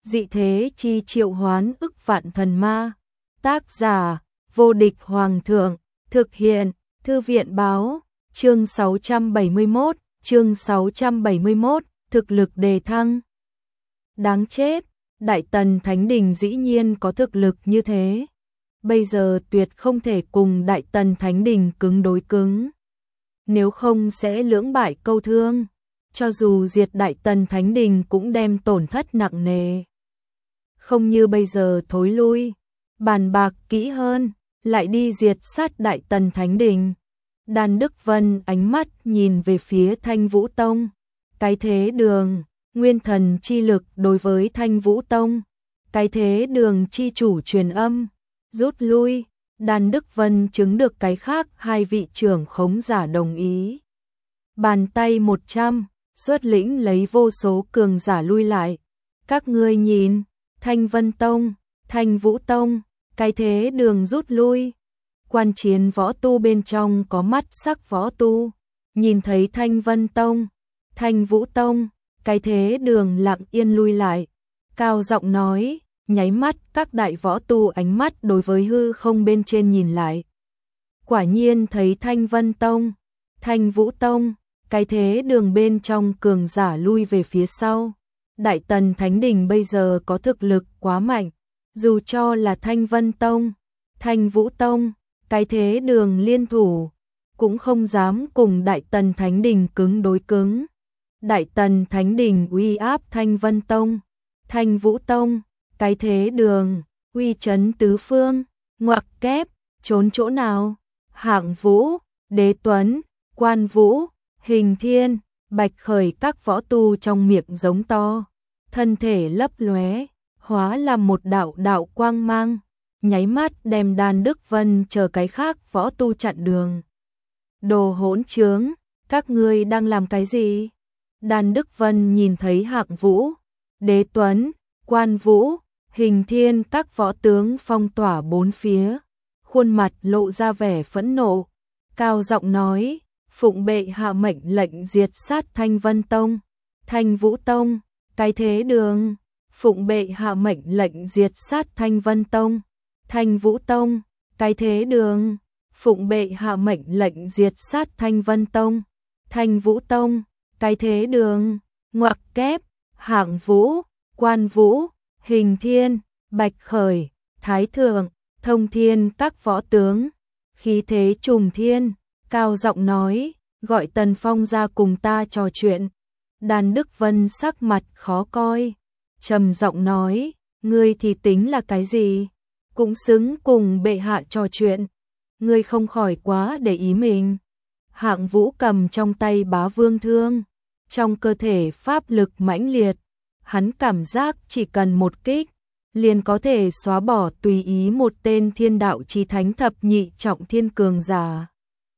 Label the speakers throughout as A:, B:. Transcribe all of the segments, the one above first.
A: dị thế chi triệu hoán ức vạn thần ma. Tác giả, vô địch hoàng thượng, thực hiện, thư viện báo, chương 671, thực lực đề thăng. Đáng chết, Đại Tần Thánh Đình dĩ nhiên có thực lực như thế. Bây giờ tuyệt không thể cùng Đại Tần Thánh Đình cứng đối cứng. Nếu không sẽ lưỡng bại câu thương, cho dù diệt Đại Tần Thánh Đình cũng đem tổn thất nặng nề. Không như bây giờ thối lui, bàn bạc kỹ hơn, lại đi diệt sát Đại Tần Thánh Đình. Đan Đức Vân ánh mắt nhìn về phía Thanh Vũ Tông. Cái thế đường, nguyên thần chi lực đối với Thanh Vũ Tông. Cái thế đường chi chủ truyền âm, rút lui. Đan Đức Vân chứng được cái khác hai vị trưởng khống giả đồng ý. Bàn tay 100, xuất lĩnh lấy vô số cường giả lui lại. Các ngươi nhìn, Thanh Vân Tông, Thanh Vũ Tông, cái thế đường rút lui. Quan chiến võ tu bên trong có mắt sắc võ tu, nhìn thấy Thanh Vân Tông, Thanh Vũ Tông, cái thế đường lặng yên lui lại. Cao giọng nói, nháy mắt các đại võ tu ánh mắt đối với hư không bên trên nhìn lại. Quả nhiên thấy Thanh Vân Tông, Thanh Vũ Tông, cái thế đường bên trong cường giả lui về phía sau. Đại Tần Thánh Đình bây giờ có thực lực quá mạnh, dù cho là Thanh Vân Tông, Thanh Vũ Tông, cái thế đường liên thủ, cũng không dám cùng Đại Tần Thánh Đình cứng đối cứng. Đại Tần Thánh Đình uy áp Thanh Vân Tông, Thanh Vũ Tông, cái thế đường, uy chấn tứ phương, ngoặc kép, trốn chỗ nào? Hạng Vũ, Đế Tuấn, Quan Vũ, Hình Thiên, Bạch Khởi các võ tu trong miệng giống to, thân thể lấp lóe, hóa làm một đạo đạo quang mang, nháy mắt đem Đan Đức Vân chờ cái khác võ tu chặn đường. Đồ hỗn trướng, các ngươi đang làm cái gì? Đan Đức Vân nhìn thấy Hạng Vũ, Đế Tuấn, Quan Vũ, Hình Thiên các võ tướng phong tỏa bốn phía, khuôn mặt lộ ra vẻ phẫn nộ, cao giọng nói, phụng bệ hạ mệnh lệnh diệt sát Thanh Vân Tông, Thanh Vũ Tông, cái thế đường, phụng bệ hạ mệnh lệnh diệt sát Thanh Vân Tông, Thanh Vũ Tông, cái thế đường, phụng bệ hạ mệnh lệnh diệt sát Thanh Vân Tông, Thanh Vũ Tông, cái thế đường, ngoặc kép, Hạng Vũ, Quan Vũ, Hình Thiên, Bạch Khởi, Thái Thượng, Thông Thiên các võ tướng, khí thế trùng thiên, cao giọng nói, gọi Tần Phong ra cùng ta trò chuyện. Đan Đức Vân sắc mặt khó coi, trầm giọng nói, ngươi thì tính là cái gì? Cũng xứng cùng bệ hạ trò chuyện. Ngươi không khỏi quá để ý mình. Hạng Vũ cầm trong tay Bá Vương thương, trong cơ thể pháp lực mãnh liệt, hắn cảm giác chỉ cần một kích, liền có thể xóa bỏ tùy ý một tên thiên đạo chí thánh thập nhị trọng thiên cường giả.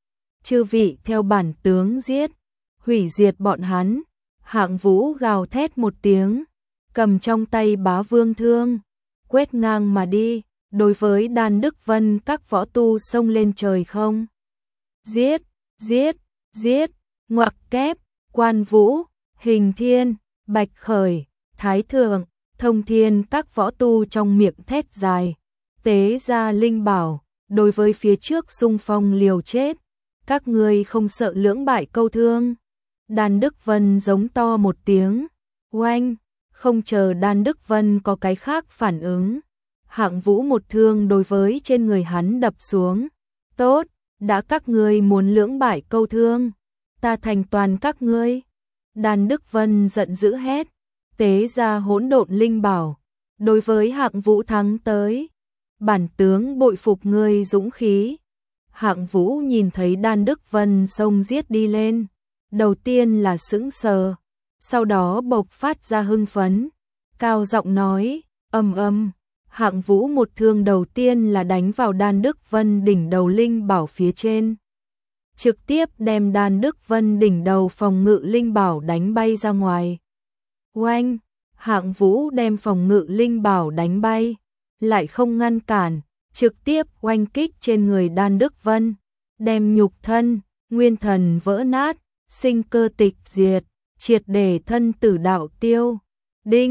A: Chư vị theo bản tướng giết, hủy diệt bọn hắn. Hạng Vũ gào thét một tiếng, cầm trong tay Bá Vương thương, quét ngang mà đi, đối với Đan Đức Vân các võ tu xông lên trời không. Giết, giết, giết, ngoặc kép, Quan Vũ, Hình Thiên, Bạch Khởi, Thái Thượng, Thông Thiên các võ tu trong miệng thét dài, tế ra linh bảo, đối với phía trước xung phong liều chết. Các ngươi không sợ lưỡng bại câu thương? Đan Đức Vân giống to một tiếng, oanh, không chờ Đan Đức Vân có cái khác phản ứng. Hạng Vũ một thương đối với trên người hắn đập xuống. Tốt, đã các ngươi muốn lưỡng bại câu thương, ta thành toàn các ngươi. Đan Đức Vân giận dữ hét, tế ra hỗn độn linh bảo, đối với Hạng Vũ thắng tới. Bản tướng bội phục ngươi dũng khí. Hạng Vũ nhìn thấy Đan Đức Vân xông giết đi lên, đầu tiên là sững sờ, sau đó bộc phát ra hưng phấn, cao giọng nói, ầm. Hạng Vũ một thương đầu tiên là đánh vào Đan Đức Vân đỉnh đầu linh bảo phía trên, trực tiếp đem Đan Đức Vân đỉnh đầu phòng ngự linh bảo đánh bay ra ngoài. Oanh, Hạng Vũ đem phòng ngự linh bảo đánh bay, lại không ngăn cản, trực tiếp oanh kích trên người Đan Đức Vân, đem nhục thân, nguyên thần vỡ nát, sinh cơ tịch diệt, triệt để thân tử đạo tiêu. Đinh,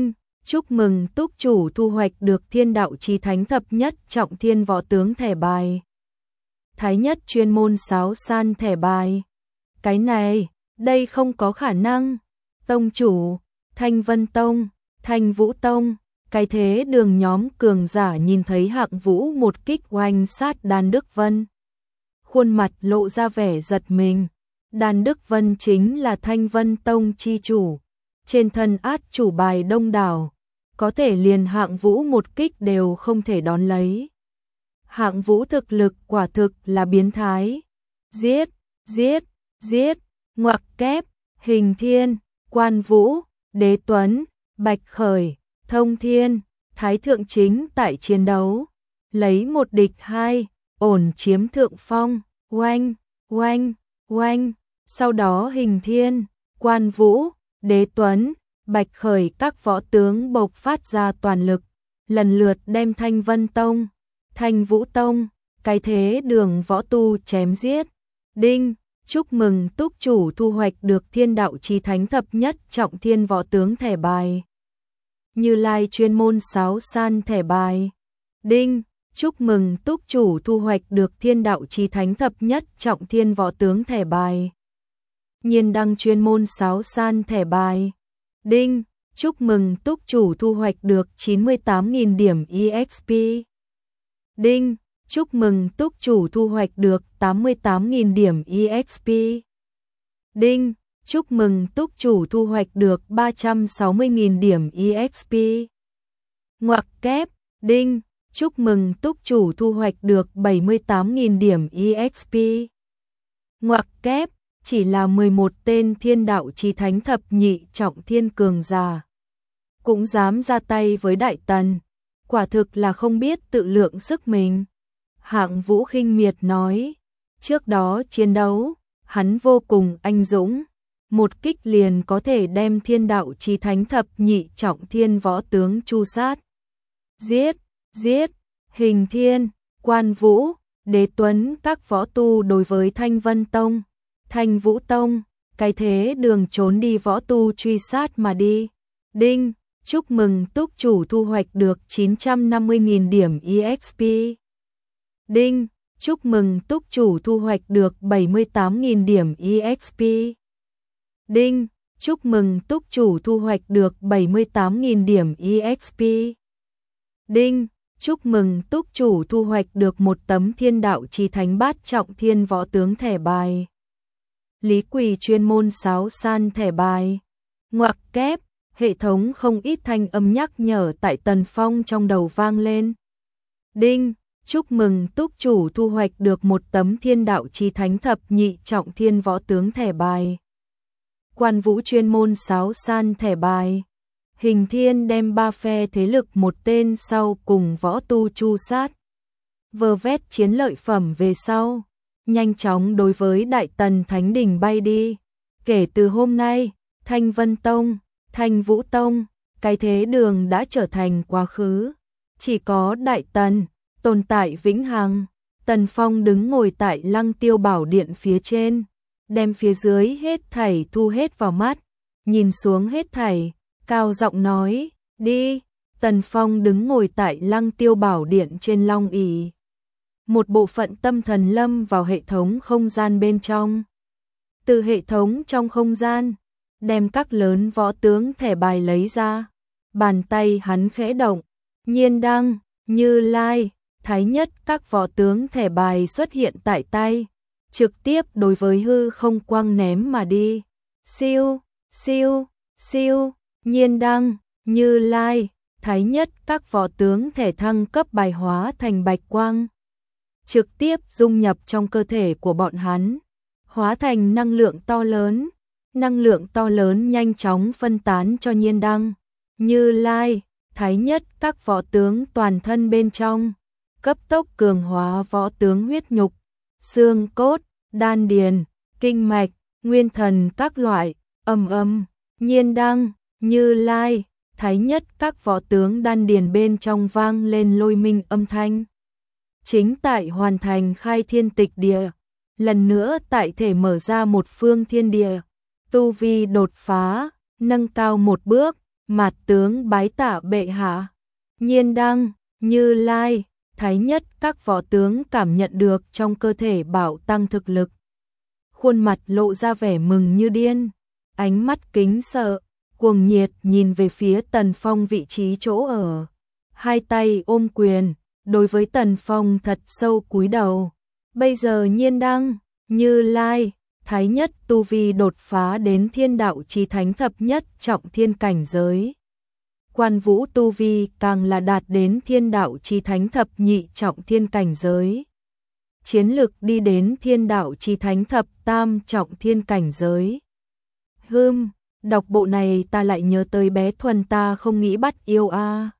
A: chúc mừng túc chủ thu hoạch được Thiên Đạo Chí Thánh thập nhất trọng thiên võ tướng thẻ bài. Thái nhất chuyên môn sáo san thẻ bài. Cái này, đây không có khả năng. Tông chủ, Thanh Vân Tông, Thanh Vũ Tông, cái thế đường nhóm cường giả nhìn thấy Hạng Vũ một kích oanh sát Đan Đức Vân. Khuôn mặt lộ ra vẻ giật mình. Đan Đức Vân chính là Thanh Vân Tông chi chủ. Trên thân át chủ bài đông đảo, có thể liền Hạng Vũ một kích đều không thể đón lấy. Hạng Vũ thực lực quả thực là biến thái. Giết, giết, giết, ngoặc kép, Hình Thiên, Quan Vũ, Đế Tuấn, Bạch Khởi, Thông Thiên, Thái Thượng chính tại chiến đấu. Lấy một địch hai, ổn chiếm thượng phong, oanh, oanh, oanh. Sau đó Hình Thiên, Quan Vũ, Đế Tuấn, Bạch Khởi các võ tướng bộc phát ra toàn lực, lần lượt đem Thanh Vân Tông, Thanh Vũ Tông, cái thế đường võ tu chém giết. Đinh, chúc mừng túc chủ thu hoạch được Thiên Đạo Chí Thánh thập nhất trọng thiên võ tướng thẻ bài. Như Lai chuyên môn sáo san thẻ bài. Đinh, chúc mừng túc chủ thu hoạch được Thiên Đạo Chí Thánh thập nhất trọng thiên võ tướng thẻ bài. Nhiên Đăng chuyên môn sáo san thẻ bài. Đinh, chúc mừng túc chủ thu hoạch được 98.000 điểm EXP. Đinh, chúc mừng túc chủ thu hoạch được 88.000 điểm EXP. Đinh, chúc mừng túc chủ thu hoạch được 360.000 điểm EXP. Ngoặc kép, đinh, chúc mừng túc chủ thu hoạch được 78.000 điểm EXP. Ngoặc kép, chỉ là 11 tên Thiên Đạo Chí Thánh thập nhị trọng thiên cường giả cũng dám ra tay với Đại Tần, quả thực là không biết tự lượng sức mình. Hạng Vũ khinh miệt nói, trước đó chiến đấu, hắn vô cùng anh dũng, một kích liền có thể đem Thiên Đạo Chí Thánh thập nhị trọng thiên võ tướng chu sát. Giết, giết, Hình Thiên, Quan Vũ, Đế Tuấn các võ tu đối với Thanh Vân Tông, Thanh Vũ Tông, cái thế đường trốn đi võ tu truy sát mà đi. Đinh, chúc mừng túc chủ thu hoạch được 950.000 điểm EXP. Đinh, chúc mừng túc chủ thu hoạch được 78.000 điểm EXP. Đinh, chúc mừng túc chủ thu hoạch được 78.000 điểm EXP. Đinh, chúc mừng túc chủ thu hoạch được một tấm Thiên Đạo Chí Thánh bát trọng thiên võ tướng thẻ bài. Lý Quỳ chuyên môn sáo san thẻ bài. Ngoặc kép, hệ thống không ít thanh âm nhắc nhở tại Tần Phong trong đầu vang lên. Đinh, chúc mừng túc chủ thu hoạch được một tấm Thiên Đạo Chí Thánh thập nhị trọng thiên võ tướng thẻ bài. Quan Vũ chuyên môn sáo san thẻ bài. Hình Thiên đem ba phe thế lực một tên sau cùng võ tu chu sát. Vơ vét chiến lợi phẩm về sau, nhanh chóng đối với Đại Tần Thánh Đình bay đi. Kể từ hôm nay, Thanh Vân Tông, Thanh Vũ Tông, cái thế đường đã trở thành quá khứ. Chỉ có Đại Tần tồn tại vĩnh hằng. Tần Phong đứng ngồi tại Lăng Tiêu Bảo Điện phía trên, đem phía dưới hết thảy thu hết vào mắt, nhìn xuống hết thảy, cao giọng nói, đi. Tần Phong đứng ngồi tại Lăng Tiêu Bảo Điện trên long ỷ. Một bộ phận tâm thần lâm vào hệ thống không gian bên trong. Từ hệ thống trong không gian, đem các lớn võ tướng thẻ bài lấy ra. Bàn tay hắn khẽ động, Nhiên Đăng, Như Lai, Thái Nhất các võ tướng thẻ bài xuất hiện tại tay, trực tiếp đối với hư không quang ném mà đi. Siêu, siêu, siêu, Nhiên Đăng, Như Lai, Thái Nhất các võ tướng thẻ thăng cấp bài hóa thành bạch quang, trực tiếp dung nhập trong cơ thể của bọn hắn, hóa thành năng lượng to lớn. Năng lượng to lớn nhanh chóng phân tán cho Nhiên Đăng, Như Lai, Thái Nhất các võ tướng toàn thân bên trong, cấp tốc cường hóa võ tướng huyết nhục, xương cốt, đan điền, kinh mạch, nguyên thần các loại. Nhiên Đăng, Như Lai, Thái Nhất các võ tướng đan điền bên trong vang lên lôi minh âm thanh. Chính tại hoàn thành khai thiên tịch địa, lần nữa tại thể mở ra một phương thiên địa, tu vi đột phá, nâng cao một bước, Mạt tướng bái tạ bệ hạ. Nhiên Đăng, Như Lai, Thái Nhất các võ tướng cảm nhận được trong cơ thể bảo tăng thực lực. Khuôn mặt lộ ra vẻ mừng như điên, ánh mắt kính sợ, cuồng nhiệt nhìn về phía Tần Phong vị trí chỗ ở. Hai tay ôm quyền, đối với Tần Phong thật sâu cúi đầu. Bây giờ Nhiên Đăng, Như Lai, Thái Nhất tu vi đột phá đến thiên đạo chí thánh thập nhất trọng thiên cảnh giới. Quan Vũ tu vi càng là đạt đến thiên đạo chí thánh thập nhị trọng thiên cảnh giới. Chiến lực đi đến thiên đạo chí thánh thập tam trọng thiên cảnh giới. Đọc bộ này ta lại nhớ tới bé Thuần ta không nghĩ bắt yêu a.